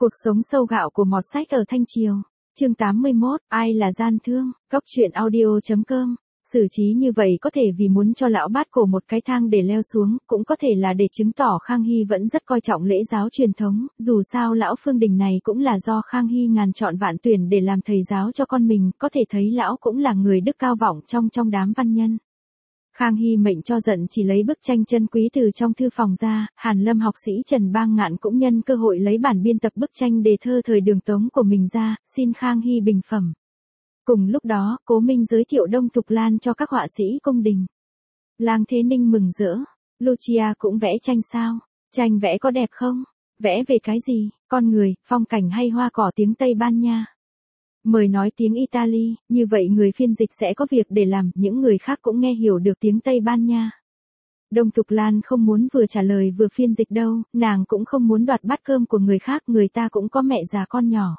Cuộc sống sâu gạo của mọt sách ở Thanh Triều. Chương 81, ai là gian thương, góc truyện audio.com. Xử trí như vậy có thể vì muốn cho lão bát cổ một cái thang để leo xuống, cũng có thể là để chứng tỏ Khang Hy vẫn rất coi trọng lễ giáo truyền thống, dù sao lão Phương Đình này cũng là do Khang Hy ngàn chọn vạn tuyển để làm thầy giáo cho con mình, có thể thấy lão cũng là người đức cao vọng trong đám văn nhân. Khang Hy mệnh cho giận chỉ lấy bức tranh chân quý từ trong thư phòng ra, Hàn Lâm học sĩ Trần Bang Ngạn cũng nhân cơ hội lấy bản biên tập bức tranh đề thơ thời Đường Tống của mình ra, xin Khang Hy bình phẩm. Cùng lúc đó, Cố Minh giới thiệu Đông Thục Lan cho các họa sĩ cung đình. Lang Thế Ninh mừng rỡ, Lucia cũng vẽ tranh sao? Tranh vẽ có đẹp không? Vẽ về cái gì? Con người, phong cảnh hay hoa cỏ tiếng Tây Ban Nha? Mời nói tiếng Italy, như vậy người phiên dịch sẽ có việc để làm, những người khác cũng nghe hiểu được tiếng Tây Ban Nha. Đông Thục Lan không muốn vừa trả lời vừa phiên dịch đâu, nàng cũng không muốn đoạt bát cơm của người khác, người ta cũng có mẹ già con nhỏ.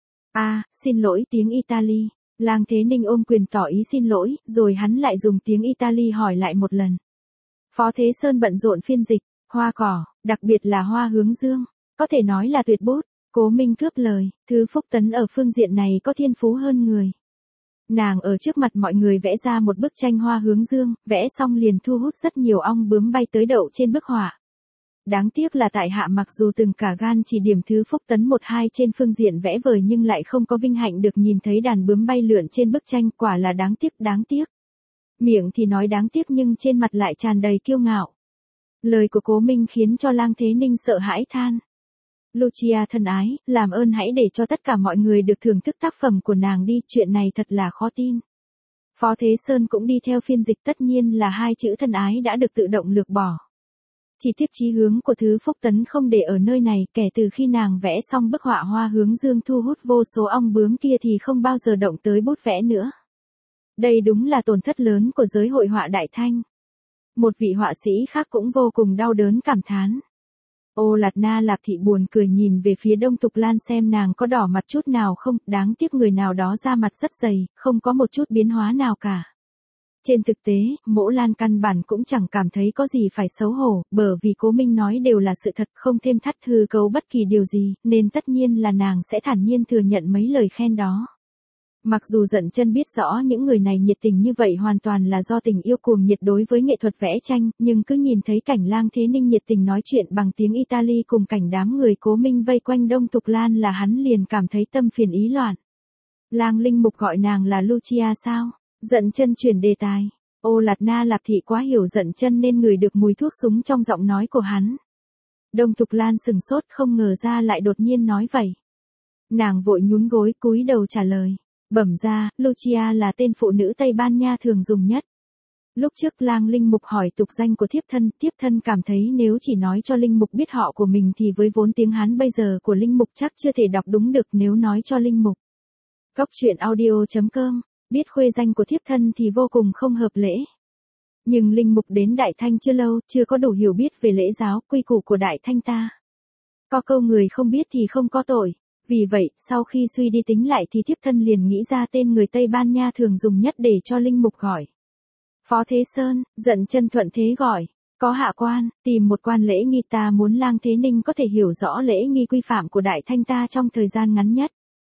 Xin lỗi tiếng Italy. Lang Thế Ninh ôm quyền tỏ ý xin lỗi, rồi hắn lại dùng tiếng Italy hỏi lại một lần. Phó Thế Sơn bận rộn phiên dịch, hoa cỏ, đặc biệt là hoa hướng dương, có thể nói là tuyệt bút. Cố Minh cướp lời, Thứ Phúc Tấn ở phương diện này có thiên phú hơn người. Nàng ở trước mặt mọi người vẽ ra một bức tranh hoa hướng dương, vẽ xong liền thu hút rất nhiều ong bướm bay tới đậu trên bức họa. Đáng tiếc là tại hạ mặc dù từng cả gan chỉ điểm Thứ Phúc Tấn 1-2 trên phương diện vẽ vời nhưng lại không có vinh hạnh được nhìn thấy đàn bướm bay lượn trên bức tranh, quả là đáng tiếc. Miệng thì nói đáng tiếc nhưng trên mặt lại tràn đầy kiêu ngạo. Lời của Cố Minh khiến cho Lang Thế Ninh sợ hãi than. Lucia thân ái, làm ơn hãy để cho tất cả mọi người được thưởng thức tác phẩm của nàng đi, chuyện này thật là khó tin. Phó Thế Sơn cũng đi theo phiên dịch, tất nhiên là hai chữ thân ái đã được tự động lược bỏ. Chỉ tiếc chí hướng của Thứ Phúc Tấn không để ở nơi này, kể từ khi nàng vẽ xong bức họa hoa hướng dương thu hút vô số ong bướm kia thì không bao giờ động tới bút vẽ nữa. Đây đúng là tổn thất lớn của giới hội họa Đại Thanh. Một vị họa sĩ khác cũng vô cùng đau đớn cảm thán. Ô Lạt Na Lạp Thị buồn cười nhìn về phía Đông Thục Lan xem nàng có đỏ mặt chút nào không, đáng tiếc người nào đó da mặt rất dày, không có một chút biến hóa nào cả. Trên thực tế, Mỗ Lan căn bản cũng chẳng cảm thấy có gì phải xấu hổ, bởi vì Cố Minh nói đều là sự thật, không thêm thắt hư cấu bất kỳ điều gì, nên tất nhiên là nàng sẽ thản nhiên thừa nhận mấy lời khen đó. Mặc dù Dận Chân biết rõ những người này nhiệt tình như vậy hoàn toàn là do tình yêu cuồng nhiệt đối với nghệ thuật vẽ tranh, nhưng cứ nhìn thấy cảnh Lang Thế Ninh nhiệt tình nói chuyện bằng tiếng Italy cùng cảnh đám người Cố Minh vây quanh Đông Thục Lan là hắn liền cảm thấy tâm phiền ý loạn. Lang Linh Mục gọi nàng là Lucia sao? Dận Chân chuyển đề tài. Ô Lạt Na Lạp Thị quá hiểu Dận Chân nên ngửi được mùi thuốc súng trong giọng nói của hắn. Đông Thục Lan sừng sốt không ngờ ra lại đột nhiên nói vậy. Nàng vội nhún gối cúi đầu trả lời. Bẩm ra, Lucia là tên phụ nữ Tây Ban Nha thường dùng nhất. Lúc trước Lang Linh Mục hỏi tục danh của thiếp thân cảm thấy nếu chỉ nói cho Linh Mục biết họ của mình thì với vốn tiếng Hán bây giờ của Linh Mục chắc chưa thể đọc đúng được nếu nói cho Linh Mục. Góc truyện audio.com, biết khuê danh của thiếp thân thì vô cùng không hợp lễ. Nhưng Linh Mục đến Đại Thanh chưa lâu, chưa có đủ hiểu biết về lễ giáo, quy củ của Đại Thanh ta. Có câu người không biết thì không có tội. Vì vậy, sau khi suy đi tính lại thì thiếp thân liền nghĩ ra tên người Tây Ban Nha thường dùng nhất để cho Linh Mục gọi. Phó Thế Sơn, Dận Chân thuận thế gọi. Có hạ quan, tìm một quan lễ nghi, ta muốn Lang Thế Ninh có thể hiểu rõ lễ nghi quy phạm của Đại Thanh ta trong thời gian ngắn nhất.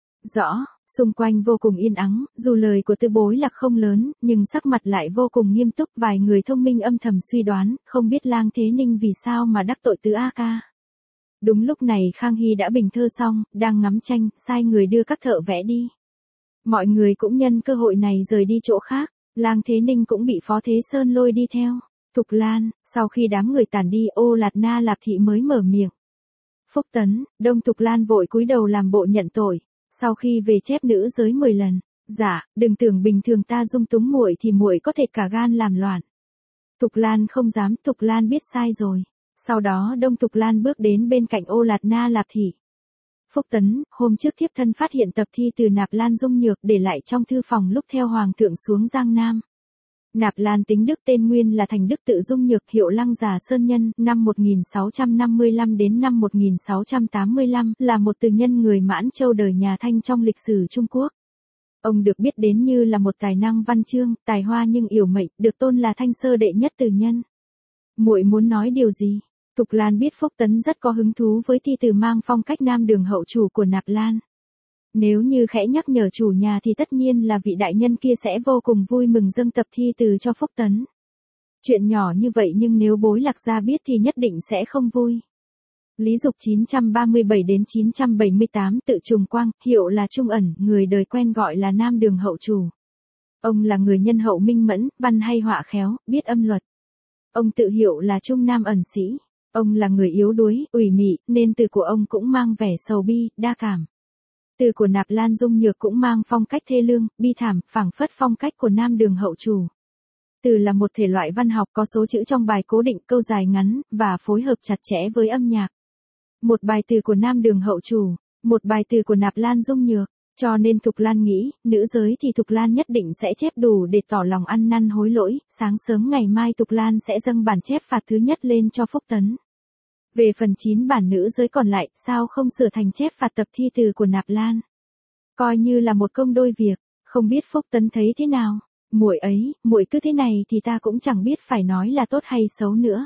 Rõ, xung quanh vô cùng yên ắng, dù lời của Tư Bối Lạc không lớn, nhưng sắc mặt lại vô cùng nghiêm túc, vài người thông minh âm thầm suy đoán, không biết Lang Thế Ninh vì sao mà đắc tội Tứ A Ca. Đúng lúc này Khang Hy đã bình thơ xong, đang ngắm tranh, sai người đưa các thợ vẽ đi. Mọi người cũng nhân cơ hội này rời đi chỗ khác, Lang Thế Ninh cũng bị Phó Thế Sơn lôi đi theo. Thục Lan, sau khi đám người tản đi, Ô Lạt Na Lạp Thị mới mở miệng. Phúc Tấn, Đông Thục Lan vội cúi đầu làm bộ nhận tội, sau khi về chép nữ giới 10 lần. Dạ, đừng tưởng bình thường ta dung túng muội thì muội có thể cả gan làm loạn. Thục Lan không dám, Thục Lan biết sai rồi. Sau đó Đông Thục Lan bước đến bên cạnh Ô Lạt Na Lạp Thị. Phúc Tấn, hôm trước thiếp thân phát hiện tập thi từ Nạp Lan Dung Nhược để lại trong thư phòng lúc theo Hoàng thượng xuống Giang Nam. Nạp Lan tính đức tên nguyên là Thành Đức Tự Dung Nhược, hiệu Lăng Già Sơn Nhân, năm 1655 đến năm 1685, là một từ nhân người Mãn Châu đời nhà Thanh trong lịch sử Trung Quốc. Ông được biết đến như là một tài năng văn chương, tài hoa nhưng yểu mệnh, được tôn là Thanh Sơ đệ nhất từ nhân. Muội muốn nói điều gì? Thục Lan biết Phúc Tấn rất có hứng thú với thi từ mang phong cách nam đường hậu chủ của Nạp Lan. Nếu như khẽ nhắc nhở chủ nhà thì tất nhiên là vị đại nhân kia sẽ vô cùng vui mừng dâng tập thi từ cho Phúc Tấn. Chuyện nhỏ như vậy nhưng nếu Bối Lạc Gia biết thì nhất định sẽ không vui. Lý Dục 937 đến 978 tự trùng quang, hiệu là Trung Ẩn, người đời quen gọi là Nam Đường hậu chủ. Ông là người nhân hậu minh mẫn, văn hay họa khéo, biết âm luật. Ông tự hiệu là Trung Nam Ẩn Sĩ. Ông là người yếu đuối, ủy mị, nên từ của ông cũng mang vẻ sầu bi, đa cảm. Từ của Nạp Lan Dung Nhược cũng mang phong cách thê lương, bi thảm, phảng phất phong cách của Nam Đường hậu chủ. Từ là một thể loại văn học có số chữ trong bài cố định, câu dài ngắn, và phối hợp chặt chẽ với âm nhạc. Một bài từ của Nam Đường hậu chủ, một bài từ của Nạp Lan Dung Nhược, cho nên Thục Lan nghĩ, nữ giới thì Thục Lan nhất định sẽ chép đủ để tỏ lòng ăn năn hối lỗi, sáng sớm ngày mai Thục Lan sẽ dâng bản chép phạt thứ nhất lên cho Phúc Tấn. Về phần 9 bản nữ giới còn lại, sao không sửa thành chép phạt tập thi từ của Nạp Lan? Coi như là một công đôi việc, không biết Phúc Tấn thấy thế nào? Muội ấy, muội cứ thế này thì ta cũng chẳng biết phải nói là tốt hay xấu nữa.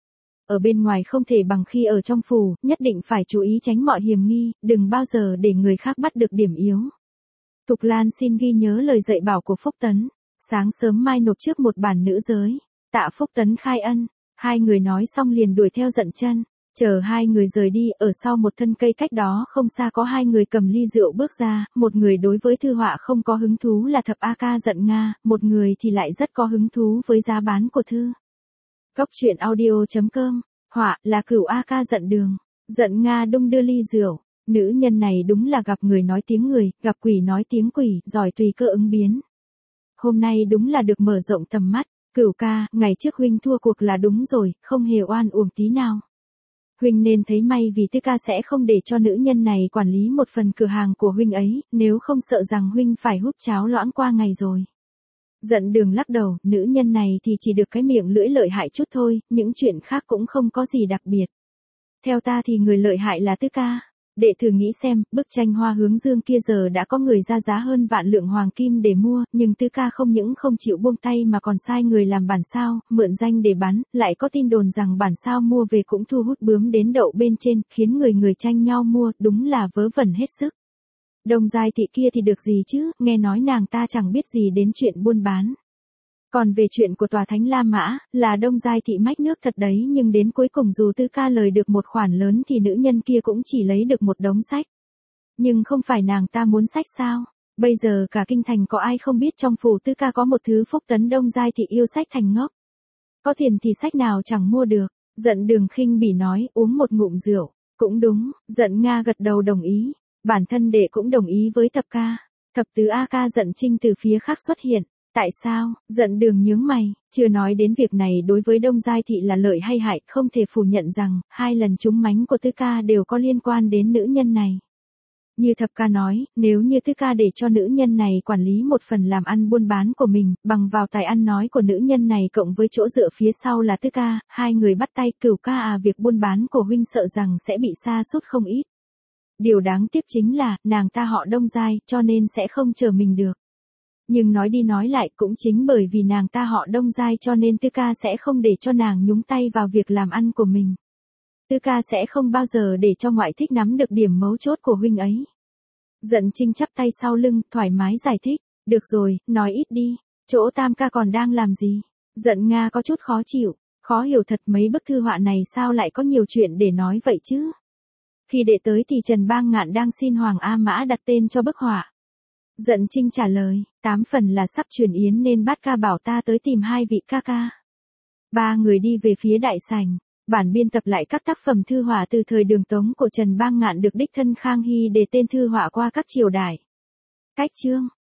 Ở bên ngoài không thể bằng khi ở trong phủ, nhất định phải chú ý tránh mọi hiểm nghi, đừng bao giờ để người khác bắt được điểm yếu. Thục Lan xin ghi nhớ lời dạy bảo của Phúc Tấn, sáng sớm mai nộp trước một bản nữ giới, tạ Phúc Tấn khai ân. Hai người nói xong liền đuổi theo Dận Chân. Chờ hai người rời đi, ở sau một thân cây cách đó không xa có hai người cầm ly rượu bước ra, một người đối với thư họa không có hứng thú là Thập A Ca Dận Nga, một người thì lại rất có hứng thú với giá bán của thư. Góc truyện audio.com, họa là Cửu A Ca Dận Đường, Dận Nga đung đưa ly rượu, nữ nhân này đúng là gặp người nói tiếng người, gặp quỷ nói tiếng quỷ, giỏi tùy cơ ứng biến. Hôm nay đúng là được mở rộng tầm mắt, Cửu ca, ngày trước huynh thua cuộc là đúng rồi, không hề oan uổng tí nào. Huynh nên thấy may vì Tư ca sẽ không để cho nữ nhân này quản lý một phần cửa hàng của huynh ấy, nếu không sợ rằng huynh phải hút cháo loãng qua ngày rồi. Dận Đường lắc đầu, nữ nhân này thì chỉ được cái miệng lưỡi lợi hại chút thôi, những chuyện khác cũng không có gì đặc biệt. Theo ta thì người lợi hại là Tư ca. Đệ thử nghĩ xem, bức tranh Hoa Hướng Dương kia giờ đã có người ra giá hơn vạn lượng hoàng kim để mua, nhưng Tư ca không những không chịu buông tay mà còn sai người làm bản sao, mượn danh để bán, lại có tin đồn rằng bản sao mua về cũng thu hút bướm đến đậu bên trên, khiến người tranh nhau mua, đúng là vớ vẩn hết sức. Đông Giai Thị kia thì được gì chứ, nghe nói nàng ta chẳng biết gì đến chuyện buôn bán. Còn về chuyện của tòa thánh La Mã, là Đông Giai Thị mách nước thật đấy, nhưng đến cuối cùng dù Tư ca lời được một khoản lớn thì nữ nhân kia cũng chỉ lấy được một đống sách. Nhưng không phải nàng ta muốn sách sao? Bây giờ cả kinh thành có ai không biết trong phủ Tư ca có một thứ Phúc Tấn. Đông Giai Thị yêu sách thành ngốc. Có tiền thì sách nào chẳng mua được. Dận Đường khinh bỉ nói, uống một ngụm rượu. Cũng đúng, Dận Nga gật đầu đồng ý. Bản thân đệ cũng đồng ý với Thập ca. Thập tứ A Ca Dận Trinh từ phía khác xuất hiện. Tại sao? Dận Đường nhướng mày, chưa nói đến việc này đối với Đông Giai Thị là lợi hay hại, không thể phủ nhận rằng, hai lần trúng mánh của Tư ca đều có liên quan đến nữ nhân này. Như Thập ca nói, nếu như Tư ca để cho nữ nhân này quản lý một phần làm ăn buôn bán của mình, bằng vào tài ăn nói của nữ nhân này cộng với chỗ dựa phía sau là Tư ca, hai người bắt tay. Cửu ca à, việc buôn bán của huynh sợ rằng sẽ bị sa sút không ít. Điều đáng tiếc chính là, nàng ta họ Đông Giai, cho nên sẽ không chờ mình được. Nhưng nói đi nói lại cũng chính bởi vì nàng ta họ Đông Giai cho nên Tư ca sẽ không để cho nàng nhúng tay vào việc làm ăn của mình. Tư ca sẽ không bao giờ để cho ngoại thích nắm được điểm mấu chốt của huynh ấy. Dận Trinh chắp tay sau lưng, thoải mái giải thích. Được rồi, nói ít đi. Chỗ Tam ca còn đang làm gì? Dận Nga có chút khó chịu. Khó hiểu thật, mấy bức thư họa này sao lại có nhiều chuyện để nói vậy chứ? Khi đệ tới thì Trần Bang Ngạn đang xin Hoàng A Mã đặt tên cho bức họa. Dận Trinh trả lời, 8 phần là sắp chuyển yến nên bát ca bảo ta tới tìm hai vị ca ca. Ba người đi về phía đại sảnh, bản biên tập lại các tác phẩm thư họa từ thời Đường Tống của Trần Bang Ngạn được đích thân Khang Hy để tên thư họa qua các triều đại. Cách chương